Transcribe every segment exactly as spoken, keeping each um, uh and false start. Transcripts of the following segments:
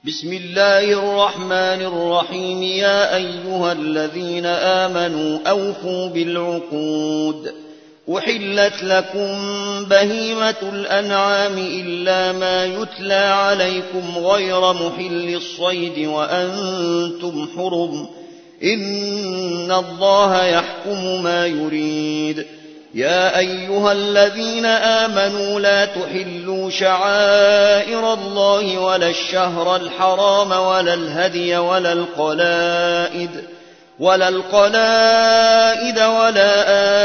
بسم الله الرحمن الرحيم. يا أيها الذين آمنوا أوفوا بالعقود. أحلت لكم بهيمة الأنعام إلا ما يتلى عليكم غير محل الصيد وأنتم حرم، إن الله يحكم ما يريد. يا أيها الذين آمنوا لا تحلوا شعائر الله ولا الشهر الحرام ولا الهدي ولا القلائد ولا القلائد ولا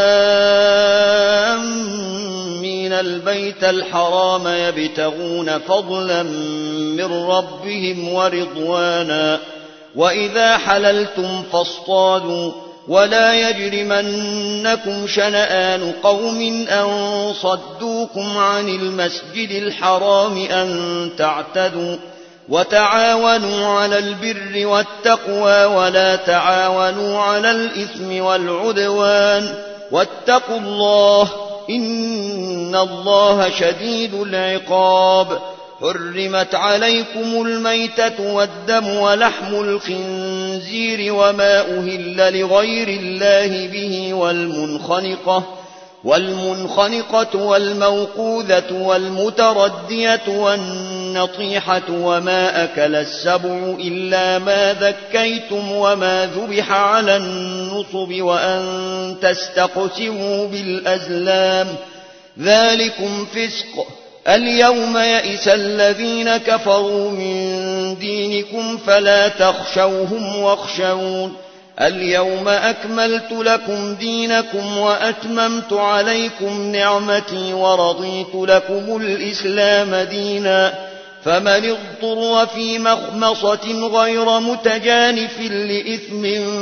آمين البيت الحرام يبتغون فضلا من ربهم ورضوانا. وإذا حللتم فاصطادوا ولا يجرمنكم شنآن قوم أن صدوكم عن المسجد الحرام أن تعتدوا. وتعاونوا على البر والتقوى ولا تعاونوا على الإثم والعدوان، واتقوا الله إن الله شديد العقاب. حرمت عليكم الميتة والدم ولحم الخنزير وما أهل لغير الله به والمنخنقة والمنخنقة والموقوذة والمتردية والنطيحة وما أكل السبع إلا ما ذكيتم وما ذبح على النصب وأن تستقسموا بالأزلام، ذلكم فسق. اليوم يئس الذين كفروا من دينكم فلا تخشوهم واخشون. اليوم أكملت لكم دينكم وأتممت عليكم نعمتي ورضيت لكم الإسلام دينا. فمن اضطر في مخمصة غير متجانف لإثم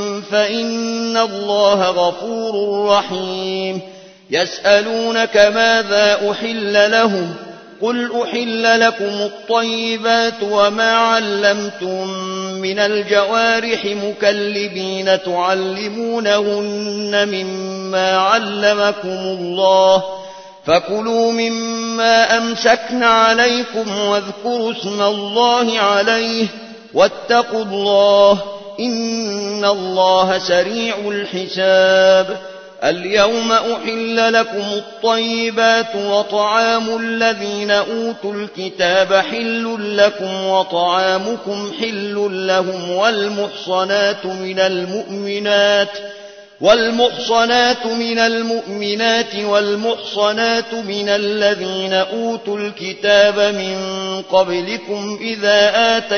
فإن الله غفور رحيم. يسألونك ماذا أحل لهم؟ قل أحل لكم الطيبات وما علمتم من الجوارح مكلبين تعلمونهن مما علمكم الله، فكلوا مما أمسكن عليكم واذكروا اسم الله عليه واتقوا الله إن الله سريع الحساب. اليوم أحل لكم الطيبات وطعام الذين أوتوا الكتاب حل لكم وطعامكم حل لهم والمحصنات من المؤمنات والمحصنات من المؤمنات والمحصنات من الذين أوتوا الكتاب من قبلكم إذا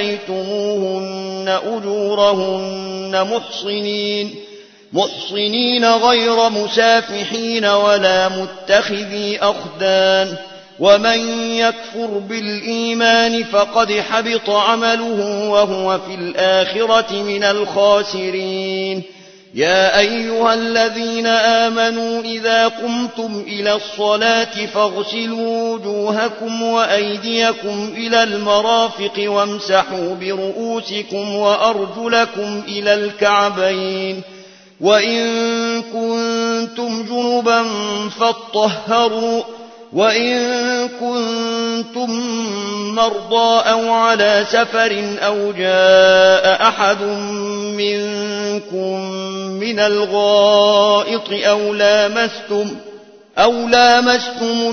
آتيتموهن أجورهن محصنين محصنين غير مسافحين ولا متخذي أخدان. ومن يكفر بالإيمان فقد حبط عمله وهو في الآخرة من الخاسرين. يا أيها الذين آمنوا إذا قمتم إلى الصلاة فاغسلوا وجوهكم وأيديكم إلى المرافق وامسحوا برؤوسكم وأرجلكم إلى الكعبين، وإن كنتم جنبا فاطهروا، وإن كنتم مرضى أو على سفر أو جاء أحد منكم من الغائط أو لامستم أو لامستم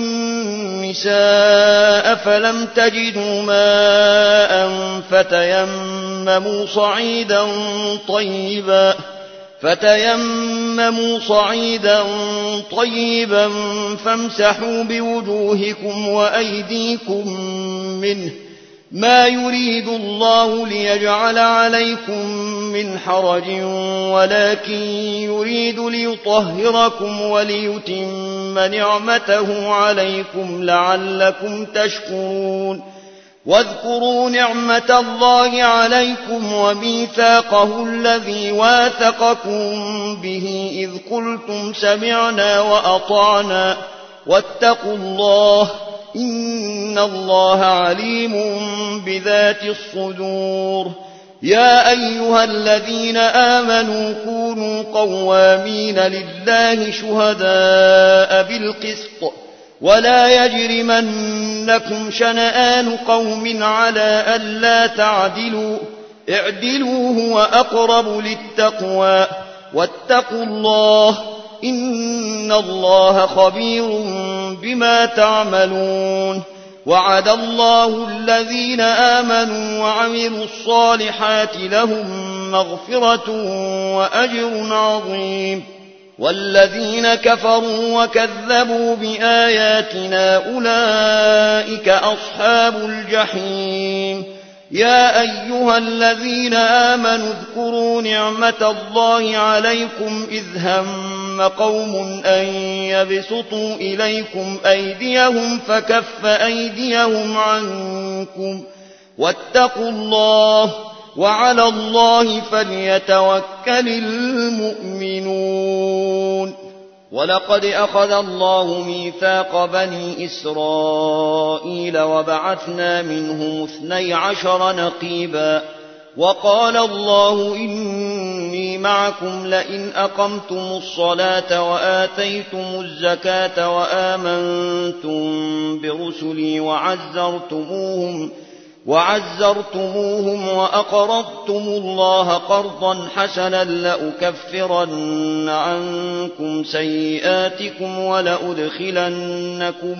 النساء فلم تجدوا ماء فتيمموا صعيدا طيبا فتيمموا صعيدا طيبا فامسحوا بوجوهكم وأيديكم منه، ما يريد الله ليجعل عليكم من حرج ولكن يريد ليطهركم وليتم نعمته عليكم لعلكم تشكرون. واذكروا نعمة الله عليكم وميثاقه الذي واثقكم به إذ قلتم سمعنا وأطعنا واتقوا الله إن الله عليم بذات الصدور. يا أيها الذين آمنوا كونوا قوامين لله شهداء بالقسط ولا يجرمنكم شنآن قوم على ألا تعدلوا اعدلوا هو أقرب للتقوى واتقوا الله إن الله خبير بما تعملون وعد الله الذين آمنوا وعملوا الصالحات لهم مغفرة وأجر عظيم والذين كفروا وكذبوا بآياتنا أولئك أصحاب الجحيم يا أيها الذين آمنوا اذكروا نعمة الله عليكم إذ هم قوم أن يبسطوا إليكم أيديهم فكف أيديهم عنكم واتقوا الله وعلى الله فليتوكل المؤمنون ولقد أخذ الله ميثاق بني إسرائيل وبعثنا منهم اثني عشر نقيبا وقال الله إني معكم لئن أقمتم الصلاة وآتيتم الزكاة وآمنتم برسلي وعزرتموهم وعزرتموهم وأقرضتم الله قرضا حسنا لأكفرن عنكم سيئاتكم ولأدخلنكم,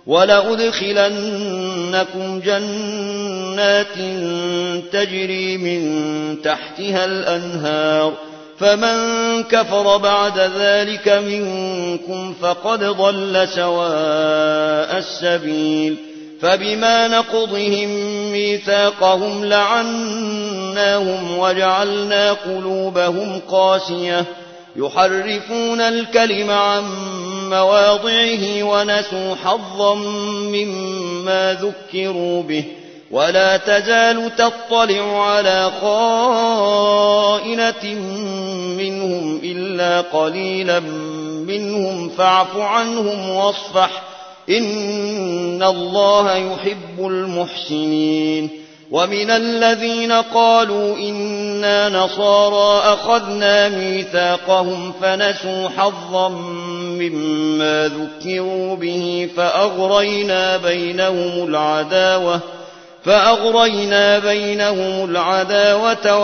ولأدخلنكم جنات تجري من تحتها الأنهار فمن كفر بعد ذلك منكم فقد ضل سواء السبيل فبما نقضهم ميثاقهم لعناهم وجعلنا قلوبهم قاسية يحرفون الكلم عن مواضعه ونسوا حظا مما ذكروا به ولا تزال تطلع على خائنة منهم إلا قليلا منهم فاعف عنهم واصفح إن الله يحب المحسنين ومن الذين قالوا إنا نصارى أخذنا ميثاقهم فنسوا حظا مما ذكروا به فأغرينا بينهم العداوة فأغرينا بينهم العداوة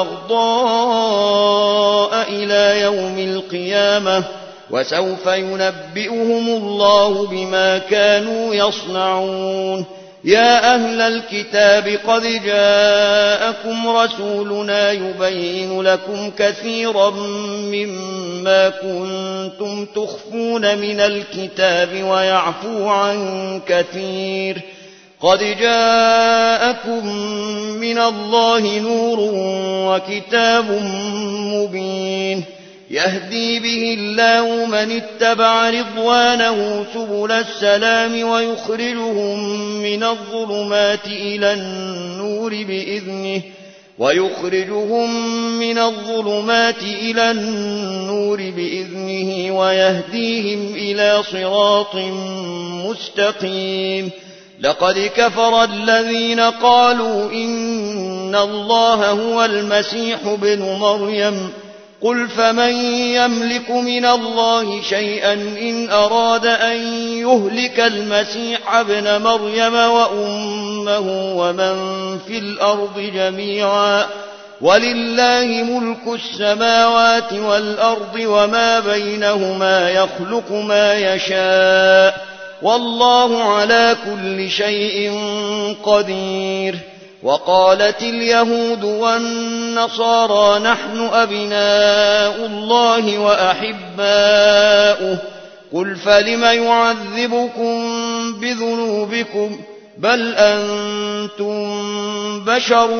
والبغضاء إلى يوم القيامة وسوف ينبئهم الله بما كانوا يصنعون يا أهل الكتاب قد جاءكم رسولنا يبين لكم كثيرا مما كنتم تخفون من الكتاب ويعفو عن كثير قد جاءكم من الله نور وكتاب مبين يهدي به الله من اتبع رضوانه سبل السلام ويخرجهم من الظلمات إلى النور بإذنه ويخرجهم من الظلمات إلى النور بإذنه ويهديهم إلى صراط مستقيم لقد كفر الذين قالوا إن الله هو المسيح ابن مريم قل فمن يملك من الله شيئا إن أراد أن يهلك المسيح ابن مريم وأمه ومن في الأرض جميعا ولله ملك السماوات والأرض وما بينهما يخلق ما يشاء والله على كل شيء قدير وقالت اليهود والنصارى نحن أبناء الله وأحباؤه قل فلم يعذبكم بذنوبكم بل أنتم بشر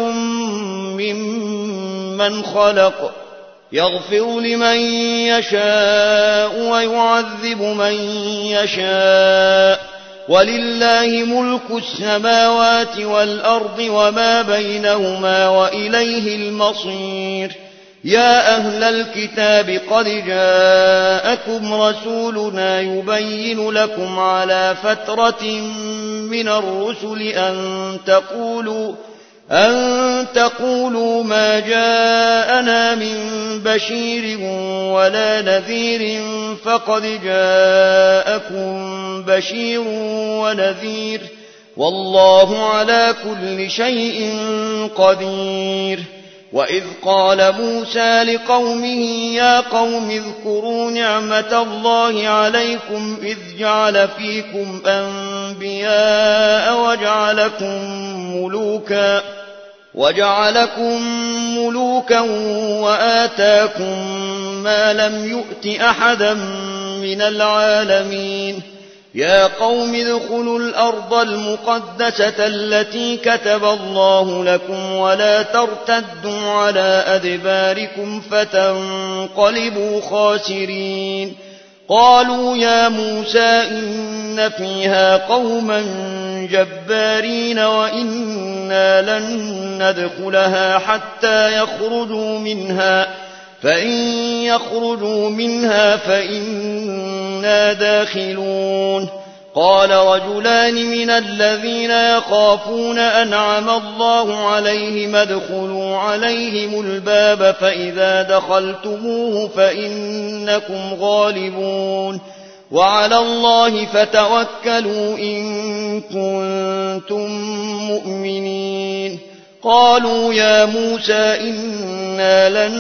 ممن خلق يغفر لمن يشاء ويعذب من يشاء ولله ملك السماوات والأرض وما بينهما وإليه المصير يا أهل الكتاب قد جاءكم رسولنا يبين لكم على فترة من الرسل أن تقولوا, أن تقولوا ما جاءنا من بشير ولا نذير فقد جاءكم بشير ونذير والله على كل شيء قدير. وإذ قال موسى لقومه يا قوم اذكروا نعمة الله عليكم إذ جعل فيكم أنبياء وجعلكم ملوكا وجعلكم ملوكا وآتاكم ما لم يؤت أحدا من العالمين. يا قوم ادخلوا الأرض المقدسة التي كتب الله لكم ولا ترتدوا على أدباركم فتنقلبوا خاسرين. قالوا يا موسى إن فيها قوما جبارين وإنا لن ندخلها حتى يخرجوا منها فإن يخرجوا منها فإنا داخلون. قال رجلان من الذين يخافون أنعم الله عليهم ادخلوا عليهم الباب فإذا دخلتموه فإنكم غالبون وعلى الله فتوكلوا إن كنتم مؤمنين. قالوا يا موسى إنا لن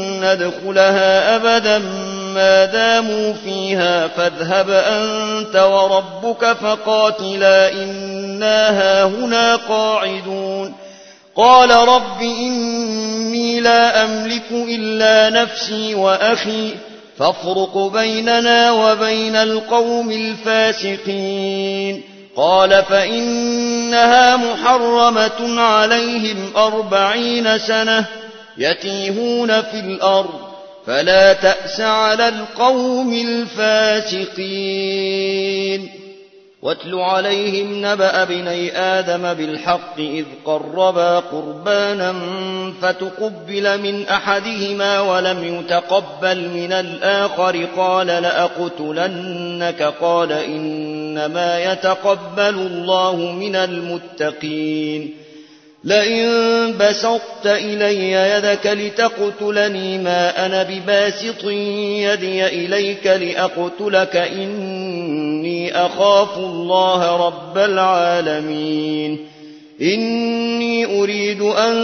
ندخلها أبدا ما داموا فيها فاذهب أنت وربك فقاتلا إنا هاهنا قاعدون. قال رب إني لا أملك إلا نفسي وأخي فافرق بيننا وبين القوم الفاسقين. قال فإنها محرمة عليهم أربعين سنة يتيهون في الأرض فلا تأس على القوم الفاسقين. واتل عليهم نبأ ابني آدم بالحق إذ قربا قربانا فتقبل من أحدهما ولم يتقبل من الآخر قال لأقتلنك قال إنما يتقبل الله من المتقين. لئن بسطت إلي يدك لتقتلني ما أنا بباسط يدي إليك لأقتلك إني أخاف الله رب العالمين. إني أريد أن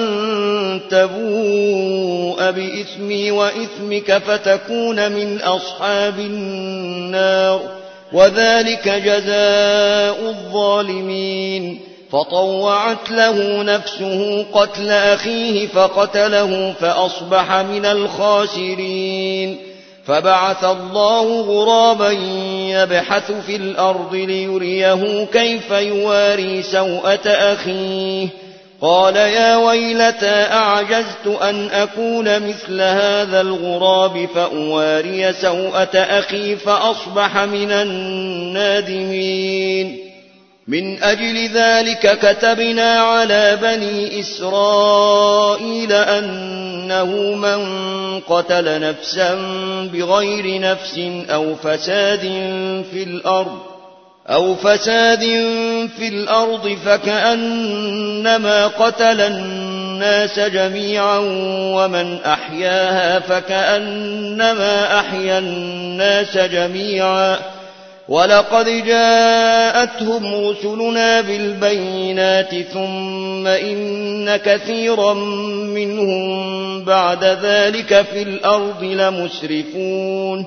تبوء بإثمي وإثمك فتكون من أصحاب النار وذلك جزاء الظالمين. فطوعت له نفسه قتل أخيه فقتله فأصبح من الخاسرين. فبعث الله غرابا يبحث في الأرض ليريه كيف يواري سوءة أخيه قال يا ويلتى أعجزت أن أكون مثل هذا الغراب فأواري سوءة أخي فأصبح من النادمين. من أجل ذلك كتبنا على بني إسرائيل أنه من قتل نفسا بغير نفس أو فساد في الأرض أو فساد في الأرض فكأنما قتل الناس جميعا ومن أحياها فكأنما أحيا الناس جميعا. ولقد جاءتهم رسلنا بالبينات ثم إن كثيرا منهم بعد ذلك في الأرض لمسرفون.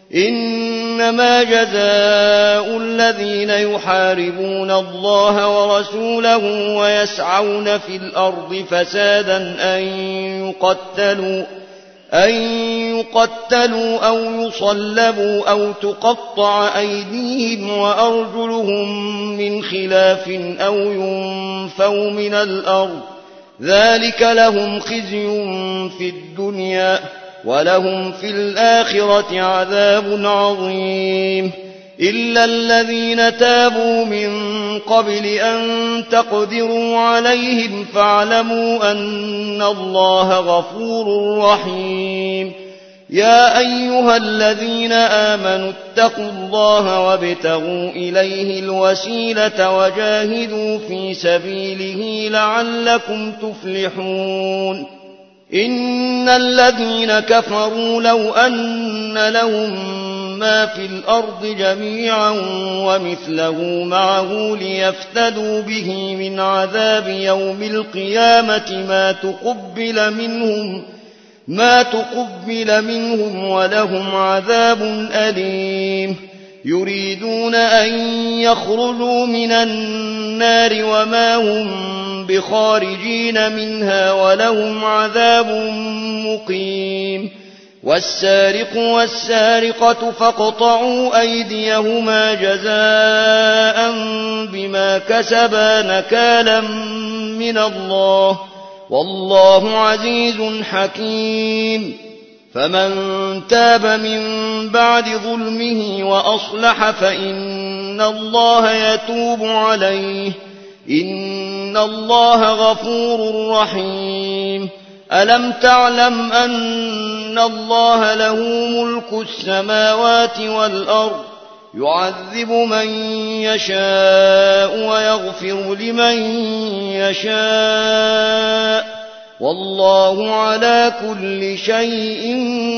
إنما جزاء الذين يحاربون الله ورسوله ويسعون في الأرض فسادا أن يقتلوا أن يقتلوا أو يصلبوا أو تقطع أيديهم وأرجلهم من خلاف أو ينفوا من الأرض ذلك لهم خزي في الدنيا ولهم في الآخرة عذاب عظيم. إلا الذين تابوا من قبل أن تقدروا عليهم فاعلموا أن الله غفور رحيم. يا أيها الذين آمنوا اتقوا الله وابتغوا إليه الوسيلة وجاهدوا في سبيله لعلكم تفلحون إن الذين كفروا لو أن لهم ما في الأرض جميعا ومثله معه ليفتدوا به من عذاب يوم القيامة ما تقبل منهم ما تقبل منهم ولهم عذاب أليم يريدون أن يخرجوا من النار وما هم بخارجين منها ولهم عذاب مقيم والسارق والسارقة فاقطعوا أيديهما جزاء بما كسبا نكالا من الله والله عزيز حكيم فمن تاب من بعد ظلمه وأصلح فإن الله يتوب عليه إن الله غفور رحيم ألم تعلم أن الله له ملك السماوات والأرض يعذب من يشاء ويغفر لمن يشاء والله على كل شيء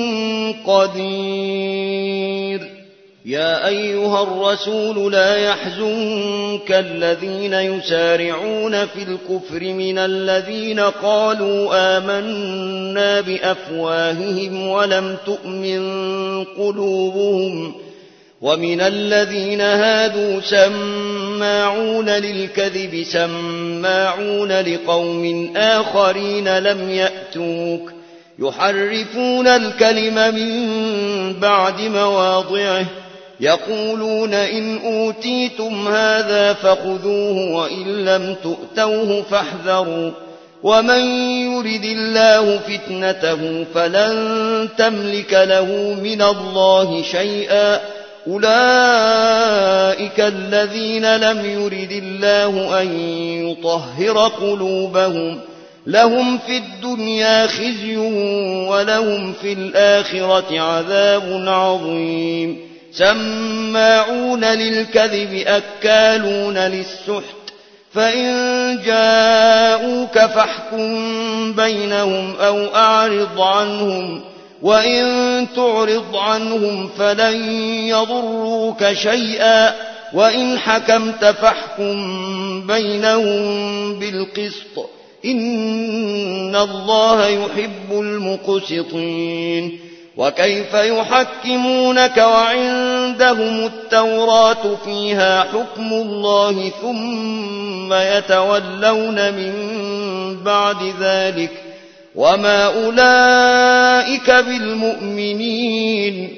قدير يا أيها الرسول لا يحزنك الذين يسارعون في الكفر من الذين قالوا آمنا بأفواههم ولم تؤمن قلوبهم ومن الذين هادوا سماعون للكذب سماعون لقوم آخرين لم يأتوك يحرفون الكلم من بعد مواضعه يقولون إن أوتيتم هذا فخذوه وإن لم تؤتوه فاحذروا ومن يرد الله فتنته فلن تملك له من الله شيئا أولئك الذين لم يرد الله أن يطهر قلوبهم لهم في الدنيا خزي ولهم في الآخرة عذاب عظيم سماعون للكذب أكالون للسحت فإن جاءوك فاحكم بينهم أو أعرض عنهم وإن تعرض عنهم فلن يضروك شيئا وإن حكمت فاحكم بينهم بالقسط إن الله يحب المقسطين وكيف يحكمونك وعندهم التوراة فيها حكم الله ثم يتولون من بعد ذلك وما أولئك بالمؤمنين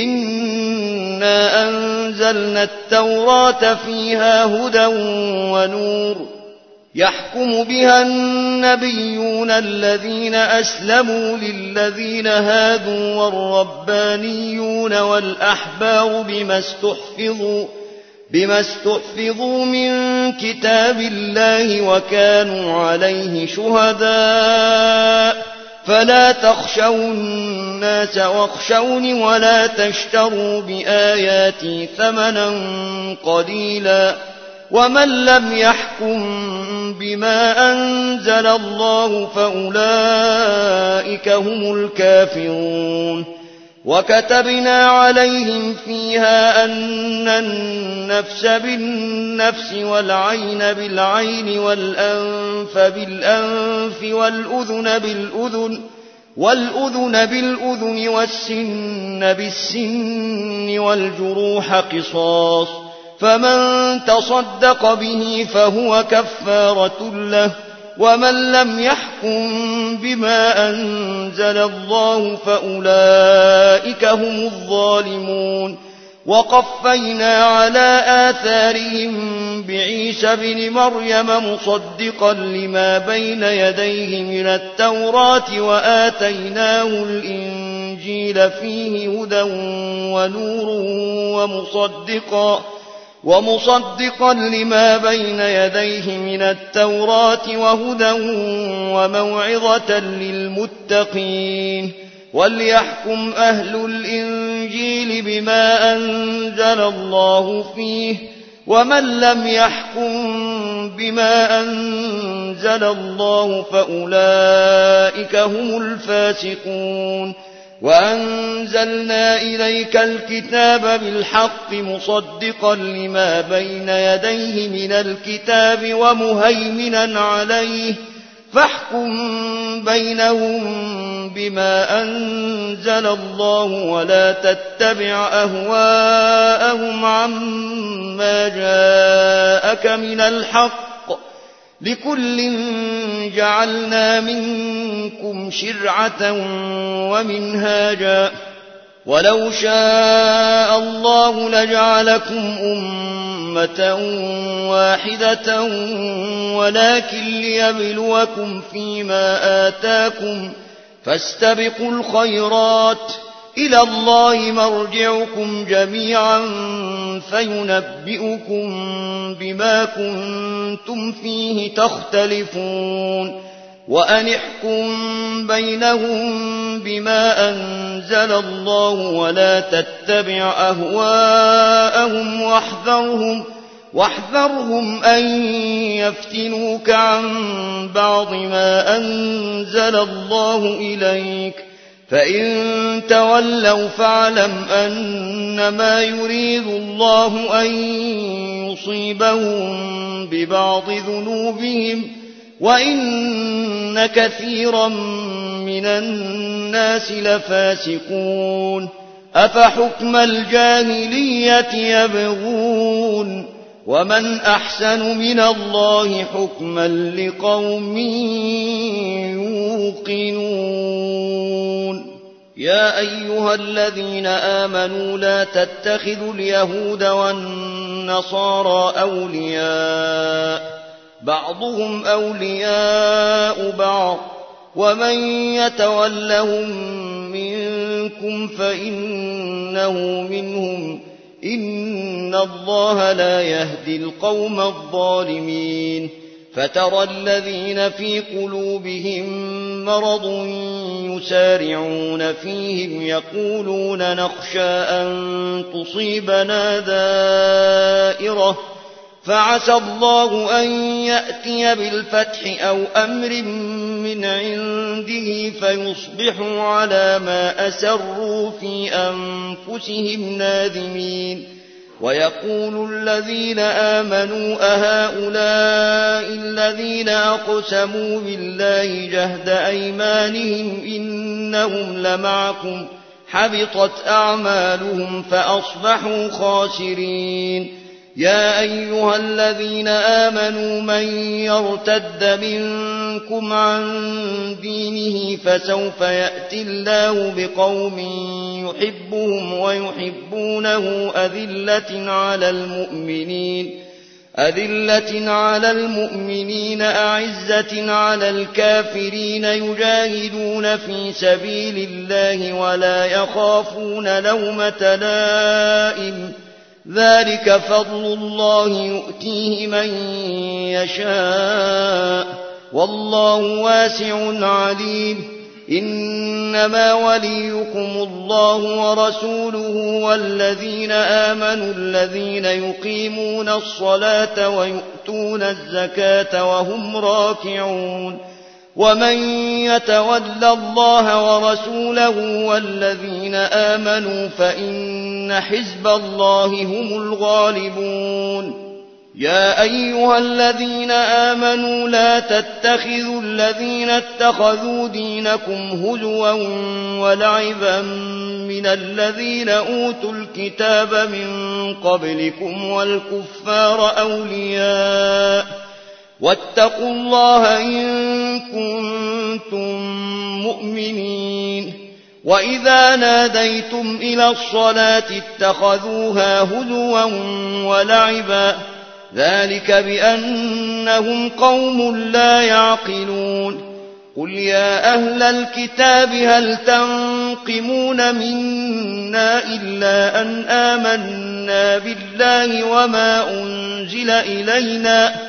إنا أنزلنا التوراة فيها هدى ونور يحكم بها النبيون الذين أسلموا للذين هادوا والربانيون والأحبار بما استحفظوا بما استحفظوا من كتاب الله وكانوا عليه شهداء فلا تخشوا الناس واخشوني ولا تشتروا بآياتي ثمنا قليلا ومن لم يحكم بما أنزل الله فأولئك هم الكافرون وكتبنا عليهم فيها أن النفس بالنفس والعين بالعين والأنف بالأنف والأذن بالأذن والأذن بالأذن والسن بالسن والجروح قصاص فمن تصدق به فهو كفارة له ومن لم يحكم بما أنزل الله فأولئك هم الظالمون وقفينا على آثارهم بعيسى بن مريم مصدقا لما بين يديه من التوراة وآتيناه الإنجيل فيه هدى ونور ومصدقا ومصدقا لما بين يديه من التوراة وهدى وموعظة للمتقين وليحكم أهل الإنجيل بما أنزل الله فيه ومن لم يحكم بما أنزل الله فأولئك هم الفاسقون وأنزلنا إليك الكتاب بالحق مصدقا لما بين يديه من الكتاب ومهيمنا عليه فاحكم بينهم بما أنزل الله ولا تتبع أهواءهم عما جاءك من الحق لكل جعلنا منكم شرعة ومنهاجا ولو شاء الله لجعلكم أمة واحدة ولكن ليبلوكم فيما آتاكم فاستبقوا الخيرات إلى الله مرجعكم جميعا فينبئكم بما كنتم فيه تختلفون وأن احكم بينهم بما أنزل الله ولا تتبع أهواءهم واحذرهم واحذرهم أن يفتنوك عن بعض ما أنزل الله إليك فإن تولوا فاعلم أنما يريد الله أن يصيبهم ببعض ذنوبهم وإن كثيرا من الناس لفاسقون أفحكم الجاهلية يبغون ومن أحسن من الله حكما لقوم يوقنون يا أيها الذين آمنوا لا تتخذوا اليهود والنصارى أولياء بعضهم أولياء بعض ومن يتولهم منكم فإنه منهم إن الله لا يهدي القوم الظالمين فترى الذين في قلوبهم مرض يسارعون فيهم يقولون نخشى أن تصيبنا دائرة فعسى الله أن يأتي بالفتح أو أمر من عنده فيصبحوا على ما أسروا في أنفسهم نادمين ويقول الذين آمنوا أهؤلاء الذين أقسموا بالله جهد أيمانهم إنهم لمعكم حبطت أعمالهم فأصبحوا خاسرين يا أيها الذين آمنوا من يرتد منكم عن دينه فسوف يأتي الله بقوم يحبهم ويحبونه أذلة على المؤمنين أذلة على المؤمنين أعزة على الكافرين يجاهدون في سبيل الله ولا يخافون لومة لائم ذلك فضل الله يؤتيه من يشاء والله واسع عليم إنما وليكم الله ورسوله والذين آمنوا الذين يقيمون الصلاة ويؤتون الزكاة وهم راكعون ومن يتول الله ورسوله والذين آمنوا فإن حزب الله هم الغالبون يا أيها الذين آمنوا لا تتخذوا الذين اتخذوا دينكم هزوا ولعبا من الذين أوتوا الكتاب من قبلكم والكفار أولياء واتقوا الله إن كنتم مؤمنين وإذا ناديتم إلى الصلاة اتخذوها هزوا ولعبا ذلك بأنهم قوم لا يعقلون قل يا أهل الكتاب هل تنقمون منا إلا أن آمنا بالله وما أنزل إلينا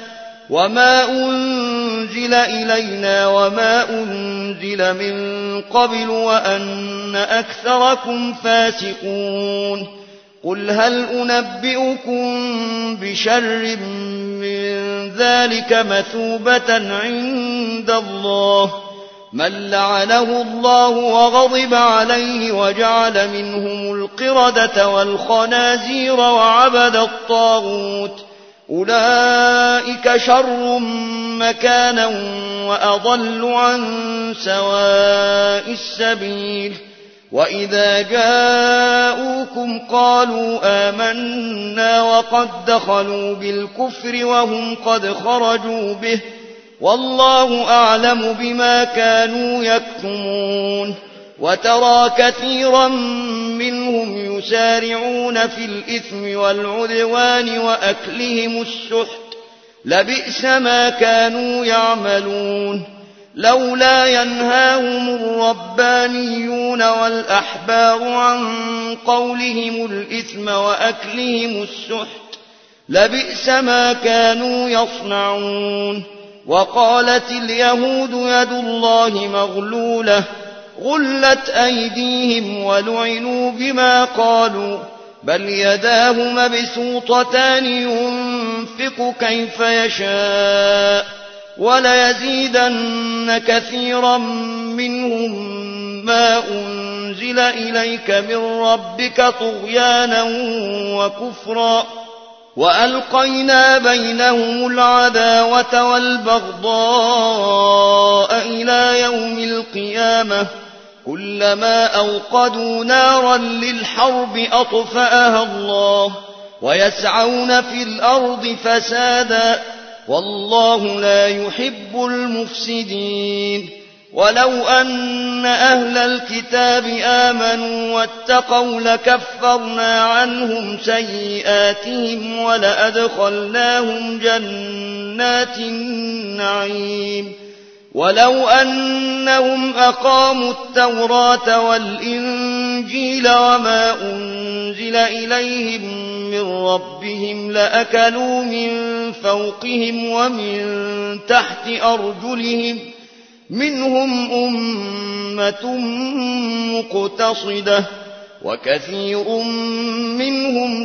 وما أنزل إلينا وما أنزل من قبل وأن أكثركم فاسقون قل هل أنبئكم بشر من ذلك مثوبة عند الله من لعنه الله وغضب عليه وجعل منهم القردة والخنازير وعبد الطاغوت أولئك شر مكانا وأضل عن سواء السبيل وإذا جاءوكم قالوا آمنا وقد دخلوا بالكفر وهم قد خرجوا به والله أعلم بما كانوا يكتمون وترى كثيرا منهم يسارعون في الإثم والعدوان وأكلهم السحت لبئس ما كانوا يعملون لولا ينهاهم الربانيون والأحبار عن قولهم الإثم وأكلهم السحت لبئس ما كانوا يصنعون وقالت اليهود يد الله مغلولة غلت أيديهم ولعنوا بما قالوا بل يداه مبسوطتان ينفق كيف يشاء وليزيدن كثيرا منهم ما أنزل إليك من ربك طغيانا وكفرا وألقينا بينهم العداوة والبغضاء إلى يوم القيامة كلما أوقدوا نارا للحرب أطفأها الله ويسعون في الأرض فسادا والله لا يحب المفسدين ولو أن أهل الكتاب آمنوا واتقوا لكفرنا عنهم سيئاتهم ولأدخلناهم جنات النعيم ولو أنهم أقاموا التوراة والإنجيل وما أنزل إليهم من ربهم لأكلوا من فوقهم ومن تحت أرجلهم منهم أمة مقتصدة وكثير منهم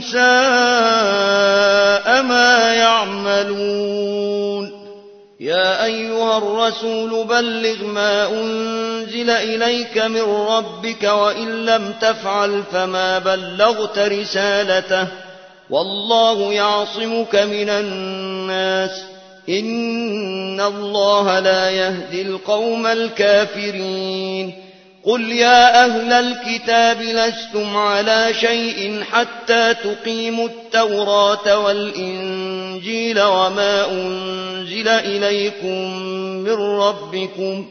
ساء ما يعملون يا أيها الرسول بلغ ما أنزل إليك من ربك وإن لم تفعل فما بلغت رسالته والله يعصمك من الناس إن الله لا يهدي القوم الكافرين قل يا أهل الكتاب لستم على شيء حتى تقيموا التوراة والإنجيل وما أنزل إليكم من ربكم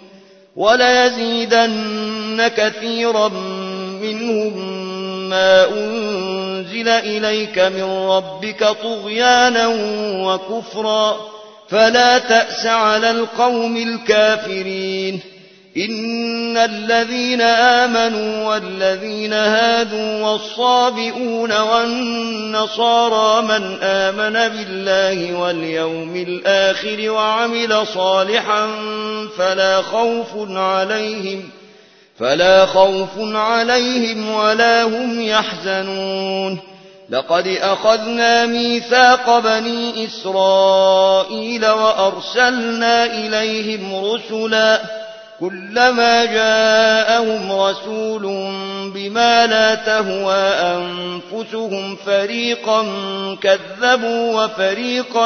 وليزيدن كثيرا منهم ما أنزل إليك من ربك طغيانا وكفرا فلا تأس على القوم الكافرين إن الذين آمنوا والذين هادوا والصابئون والنصارى من آمن بالله واليوم الآخر وعمل صالحا فلا خوف عليهم فلا خوف عليهم ولا هم يحزنون لقد أخذنا ميثاق بني إسرائيل وأرسلنا إليهم رسلا كلما جاءهم رسول بما لا تهوى أنفسهم فريقا كذبوا وفريقا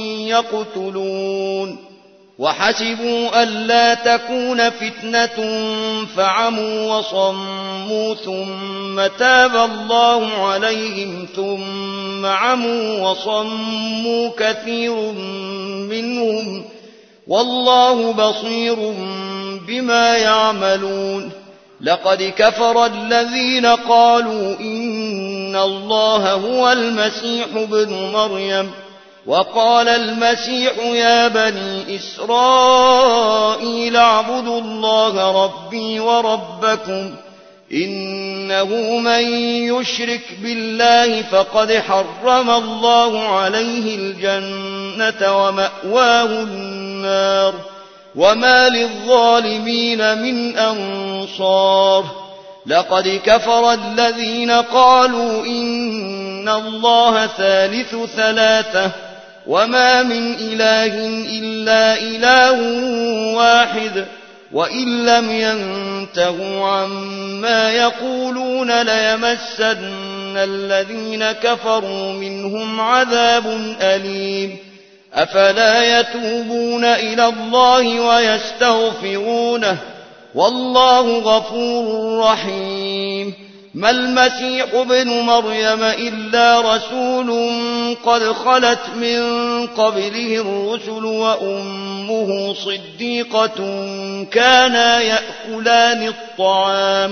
يقتلون وحسبوا ألا تكون فتنة فعموا وصموا ثم تاب الله عليهم ثم عموا وصموا كثير منهم والله بصير بما يعملون لقد كفر الذين قالوا إن الله هو المسيح ابن مريم وقال المسيح يا بني إسرائيل اعبدوا الله ربي وربكم إنه من يشرك بالله فقد حرم الله عليه الجنة ومأواه النار وما للظالمين من أنصار لقد كفر الذين قالوا إن الله ثالث ثلاثة وما من إله إلا إله واحد وإن لم ينتهوا عما يقولون ليمسن الذين كفروا منهم عذاب أليم أفلا يتوبون إلى الله ويستغفرونه والله غفور رحيم ما المسيح ابن مريم إلا رسول قد خلت من قبله الرسل وأمه صديقة كانا يأكلان الطعام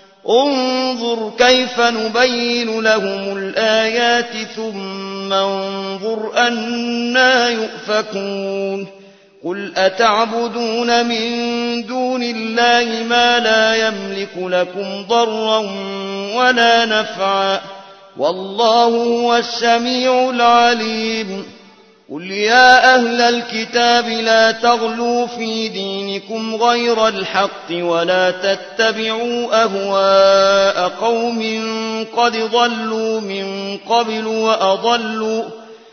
انظر كيف نبين لهم الآيات ثم انظر أنا يؤفكون قل أتعبدون من دون الله ما لا يملك لكم ضرا ولا نفعا والله هو السميع العليم قل يا أهل الكتاب لا تغلوا في دينكم غير الحق ولا تتبعوا أهواء قوم قد ضلوا من قبل وأضلوا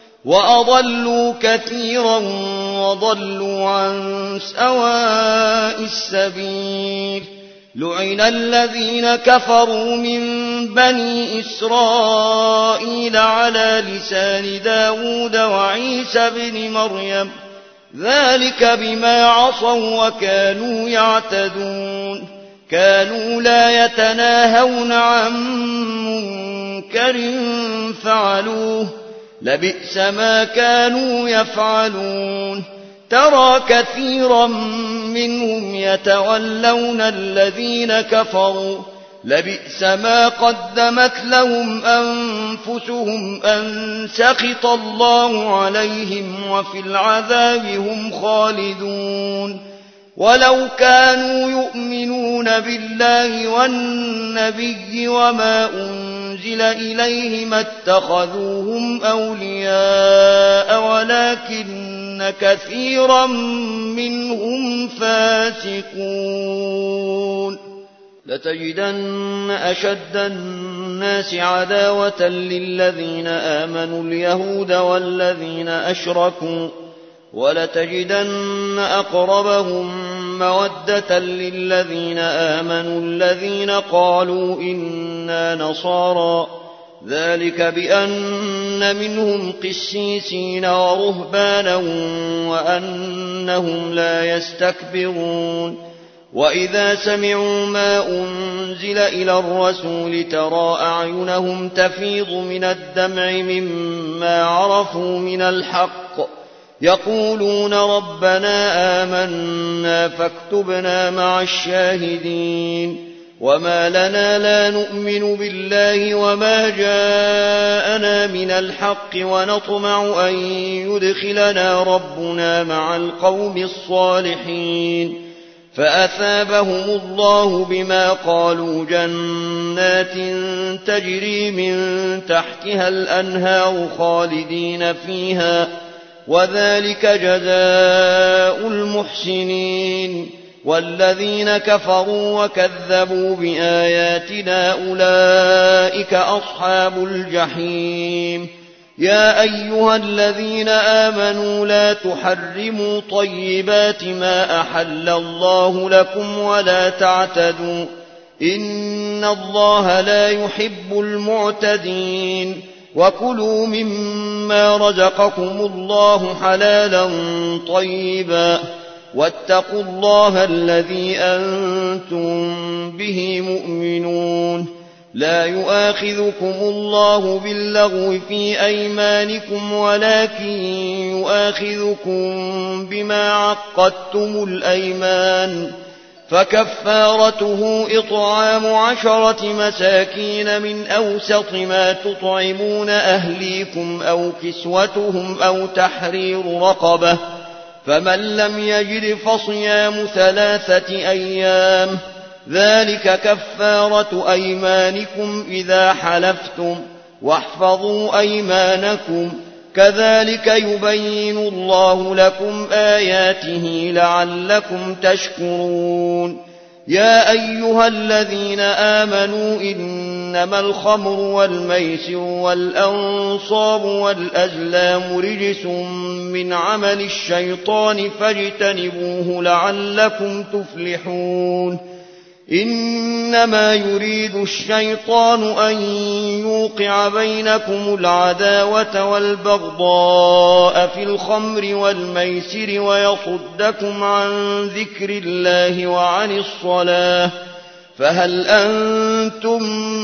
وأضلوا كثيرا وضلوا عن سواء السبيل لعن الذين كفروا من بني إسرائيل على لسان داود وعيسى بن مريم ذلك بما عصوا وكانوا يعتدون كانوا لا يتناهون عن منكر فعلوه لبئس ما كانوا يفعلون ترى كثيرا منهم يتولون الذين كفروا لبئس ما قدمت لهم أنفسهم أن سخط الله عليهم وفي العذاب هم خالدون ولو كانوا يؤمنون بالله والنبي وما أنزل إليه ما اتخذوهم أولياء ولكن كثيرا منهم فاسقون لتجدن أشد الناس عداوة للذين آمنوا اليهود والذين أشركوا ولتجدن أقربهم مودة للذين آمنوا الذين قالوا إنا نصارى ذلك بأن منهم قسيسين ورهبانا وأنهم لا يستكبرون وإذا سمعوا ما أنزل إلى الرسول ترى أعينهم تفيض من الدمع مما عرفوا من الحق يقولون ربنا آمنا فاكتبنا مع الشاهدين وما لنا لا نؤمن بالله وما جاءنا من الحق ونطمع أن يدخلنا ربنا مع القوم الصالحين فأثابهم الله بما قالوا جنات تجري من تحتها الأنهار خالدين فيها وذلك جزاء المحسنين والذين كفروا وكذبوا بآياتنا أولئك أصحاب الجحيم يا أيها الذين آمنوا لا تحرموا طيبات ما أحل الله لكم ولا تعتدوا إن الله لا يحب المعتدين وكلوا مما رزقكم الله حلالا طيبا واتقوا الله الذي أنتم به مؤمنون لا يؤاخذكم الله باللغو في أيمانكم ولكن يؤاخذكم بما عقدتم الأيمان فكفارته إطعام عشرة مساكين من أوسط ما تطعمون أهليكم أو كسوتهم أو تحرير رقبة فمن لم يجد فصيام ثلاثة أيام ذلك كفارة أيمانكم إذا حلفتم واحفظوا أيمانكم كذلك يبين الله لكم آياته لعلكم تشكرون يا أيها الذين آمنوا إنما الخمر والميسر والأنصاب والأزلام رجس من عمل الشيطان فاجتنبوه لعلكم تفلحون إنما يريد الشيطان أن يوقع بينكم العداوة والبغضاء في الخمر والميسر ويصدكم عن ذكر الله وعن الصلاة فهل أنتم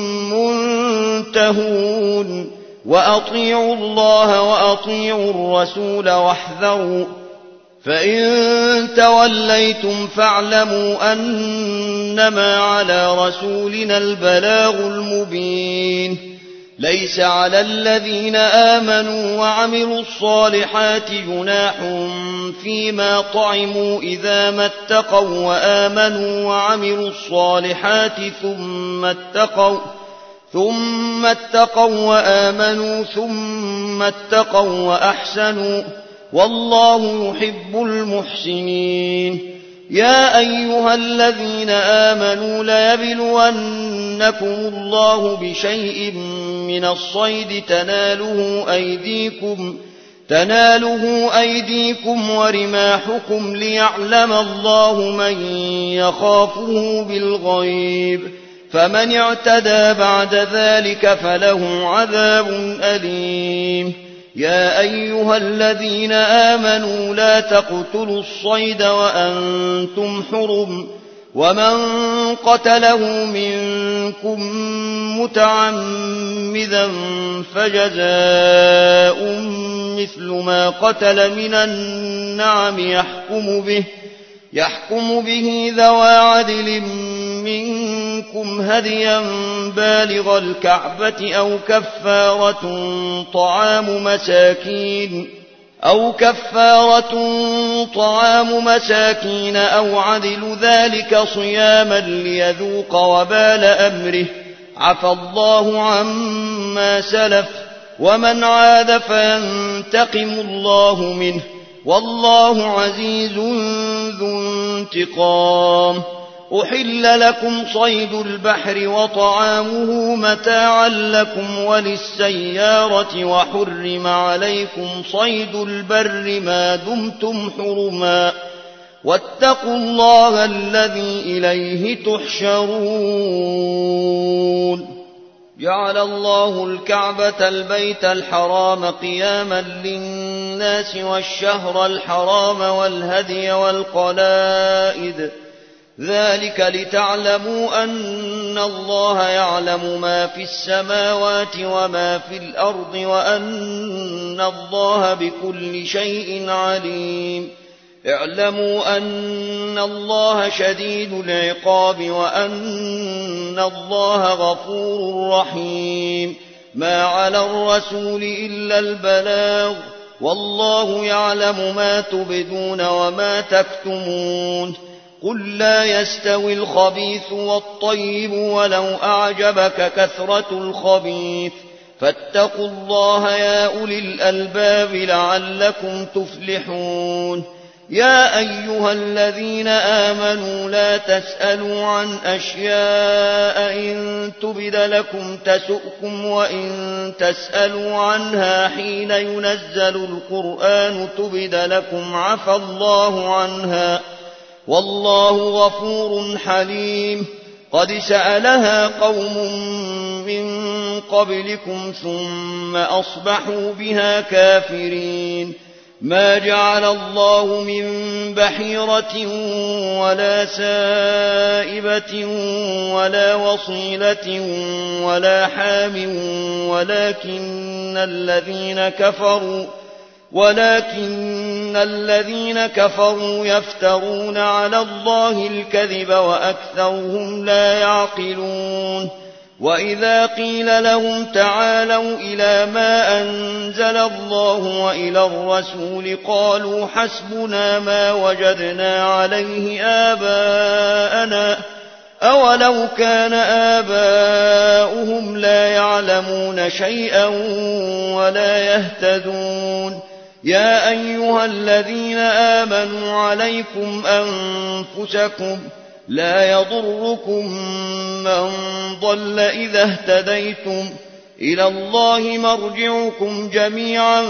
منتهون وأطيعوا الله وأطيعوا الرسول واحذروا فإن توليتم فاعلموا أنما على رسولنا البلاغ المبين ليس على الذين آمنوا وعملوا الصالحات جناح فيما طعموا إذا ما اتقوا وآمنوا وعملوا الصالحات ثم اتقوا ثم اتقوا وآمنوا ثم اتقوا وأحسنوا والله يحب المحسنين يا أيها الذين آمنوا ليبلونكم الله بشيء من الصيد تناله أيديكم تناله أيديكم ورماحكم ليعلم الله من يخافه بالغيب فمن اعتدى بعد ذلك فله عذاب أليم يا أيها الذين آمنوا لا تقتلوا الصيد وأنتم حرم ومن قتله منكم متعمدا فجزاء مثل ما قتل من النعم يحكم به يحكم به ذوى عدل منكم هديا بالغ الكعبة أو كفارة طعام مساكين أو كفارة طعام مساكين أو عدل ذلك صياما ليذوق وبال أمره عفى الله عما سلف ومن عاد فينتقم الله منه والله عزيز ذو انتقام أحل لكم صيد البحر وطعامه متاعا لكم وللسيارة وحرم عليكم صيد البر ما دمتم حرما واتقوا الله الذي إليه تحشرون جعل الله الكعبة البيت الحرام قياما للناس والشهر الحرام والهدي والقلائد ذلك لتعلموا أن الله يعلم ما في السماوات وما في الأرض وأن الله بكل شيء عليم اعلموا أن الله شديد العقاب وأن الله غفور رحيم ما على الرسول إلا البلاغ والله يعلم ما تبدون وما تكتمون قل لا يستوي الخبيث والطيب ولو أعجبك كثرة الخبيث فاتقوا الله يا أولي الألباب لعلكم تفلحون يا أيها الذين آمنوا لا تسألوا عن أشياء إن تبد لكم تسؤكم وإن تسألوا عنها حين ينزل القرآن تبد لكم عفى الله عنها والله غفور حليم قد سألها قوم من قبلكم ثم أصبحوا بها كافرين ما جعل الله من بحيرة ولا سائبة ولا وصيلة ولا حام ولكن الذين كفروا ولكن الذين كفروا يفترون على الله الكذب وأكثرهم لا يعقلون وإذا قيل لهم تعالوا إلى ما أنزل الله وإلى الرسول قالوا حسبنا ما وجدنا عليه آباءنا أولو كان آباؤهم لا يعلمون شيئا ولا يهتدون يا أيها الذين آمنوا عليكم أنفسكم لا يضركم من ضل إذا اهتديتم إلى الله مرجعكم جميعا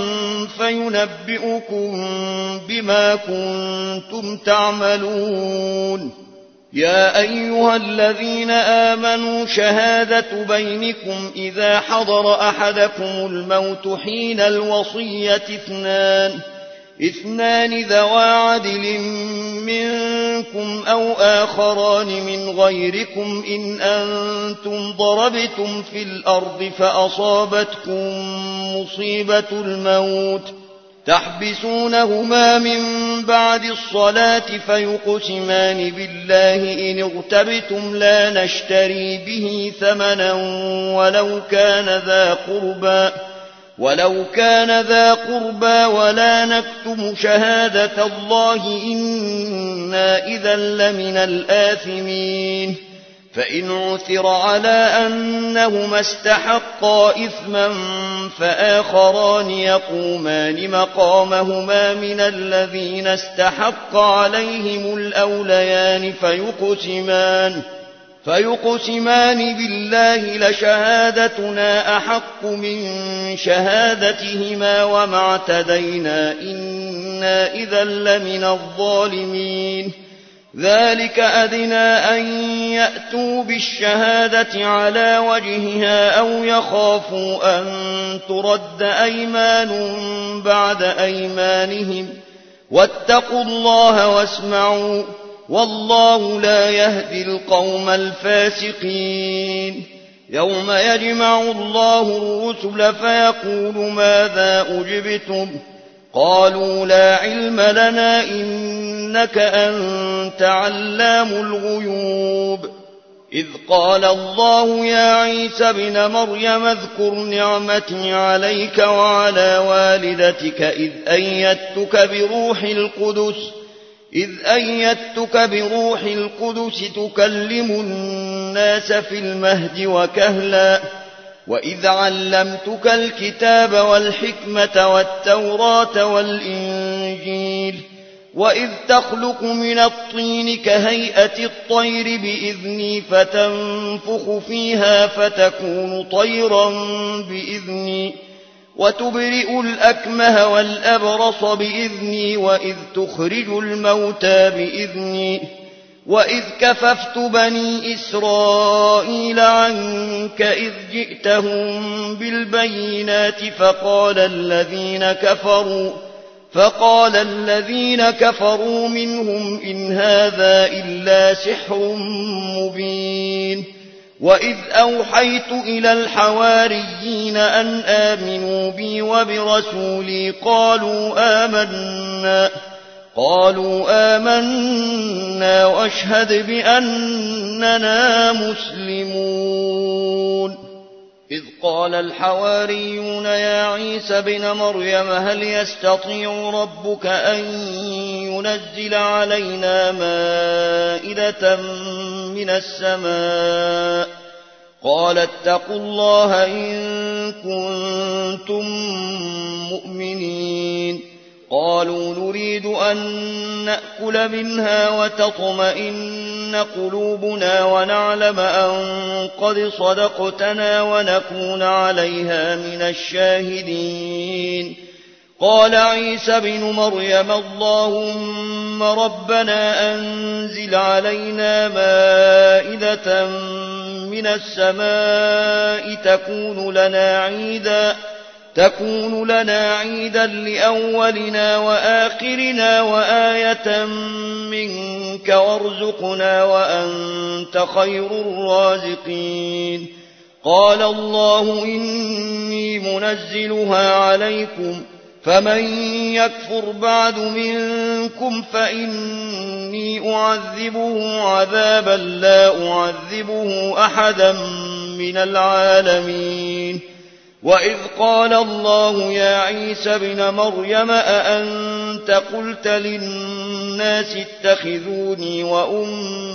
فينبئكم بما كنتم تعملون يا أيها الذين آمنوا شهادة بينكم إذا حضر أحدكم الموت حين الوصية اثنان اثنان ذوى عدل منكم أو آخران من غيركم إن أنتم ضربتم في الأرض فأصابتكم مصيبة الموت تحبسونهما من بعد الصلاة فيقسمان بالله إن ارتبتم لا نشتري به ثمنا ولو كان ذا قربى ولو كان ذا قربى ولا نكتم شهادة الله إنا إذا لمن الآثمين فإن عثر على أنهما استحقا إثما فآخران يقومان مقامهما من الذين استحق عليهم الأوليان فيقسمان فيقسمان بالله لشهادتنا أحق من شهادتهما وما اعتدينا إنا إذا لمن الظالمين ذلك أدنى أن يأتوا بالشهادة على وجهها أو يخافوا أن ترد أيمان بعد أيمانهم واتقوا الله واسمعوا والله لا يهدي القوم الفاسقين يوم يجمع الله الرسل فيقول ماذا أجبتم قالوا لا علم لنا إنك أنت علام الغيوب إذ قال الله يا عيسى ابن مريم اذكر نعمتي عليك وعلى والدتك إذ أيدتك بروح القدس إذ أيدتك بروح القدس تكلم الناس في المهد وكهلا وإذ علمتك الكتاب والحكمة والتوراة والإنجيل وإذ تخلق من الطين كهيئة الطير بإذني فتنفخ فيها فتكون طيرا بإذني وتبرئ الأكمه والأبرص بإذني وإذ تخرج الموتى بإذني وإذ كففت بني إسرائيل عنك إذ جئتهم بالبينات فقال الذين كفروا فقال الذين كفروا منهم إن هذا إلا سحر مبين وإذ أوحيت إلى الحواريين أن آمنوا بي وبرسولي قالوا آمنا قالوا آمنا واشهد بأننا مسلمون إذ قال الحواريون يا عيسى ابن مريم هل يستطيع ربك أن ينزل علينا مائدة من السماء قال اتقوا الله إن كنتم مؤمنين قالوا نريد أن نأكل منها وتطمئن قلوبنا ونعلم أن قد صدقتنا ونكون عليها من الشاهدين قال عيسى بن مريم اللهم ربنا أنزل علينا مائدة من السماء تكون لنا عيداً تكون لنا عيدا لأولنا وآخرنا وآية منك وارزقنا وأنت خير الرازقين قال الله إني منزلها عليكم فمن يكفر بعد منكم فإني أعذبه عذابا لا أعذبه أحدا من العالمين وإذ قال الله يا عيسى ابن مريم أأنت قلت للناس اتخذوني وأمي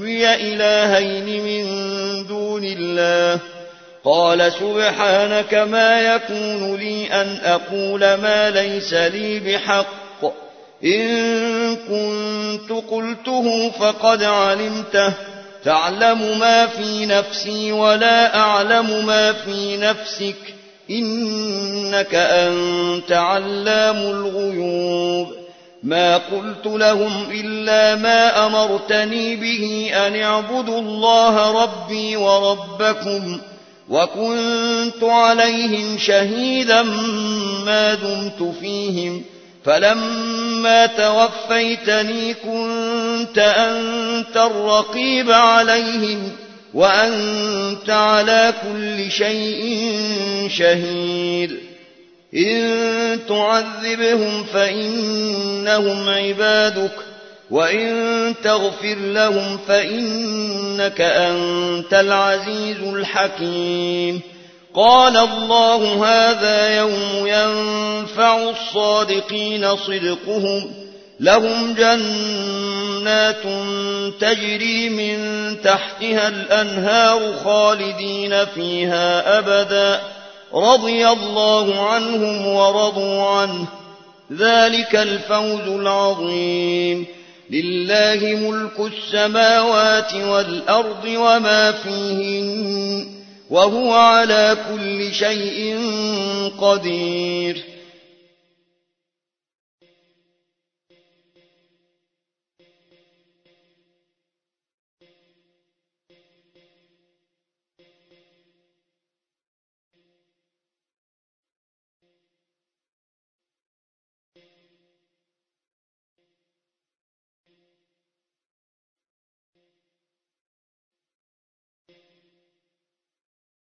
ألقي إلهين من دون الله قال سبحانك ما يكون لي أن أقول ما ليس لي بحق إن كنت قلته فقد علمته تعلم ما في نفسي ولا أعلم ما في نفسك إنك أنت علام الغيوب ما قلت لهم إلا ما أمرتني به أن اعبدوا الله ربي وربكم وكنت عليهم شهيدا ما دمت فيهم فلما توفيتني كنت أنت الرقيب عليهم وأنت على كل شيء شهيد إن تعذبهم فإنهم عبادك وإن تغفر لهم فإنك أنت العزيز الحكيم قال الله هذا يوم ينفع الصادقين صدقهم لهم جنات تجري من تحتها الأنهار خالدين فيها أبدا رضي الله عنهم ورضوا عنه ذلك الفوز العظيم لله ملك السماوات والأرض وما فيهن وهو على كل شيء قدير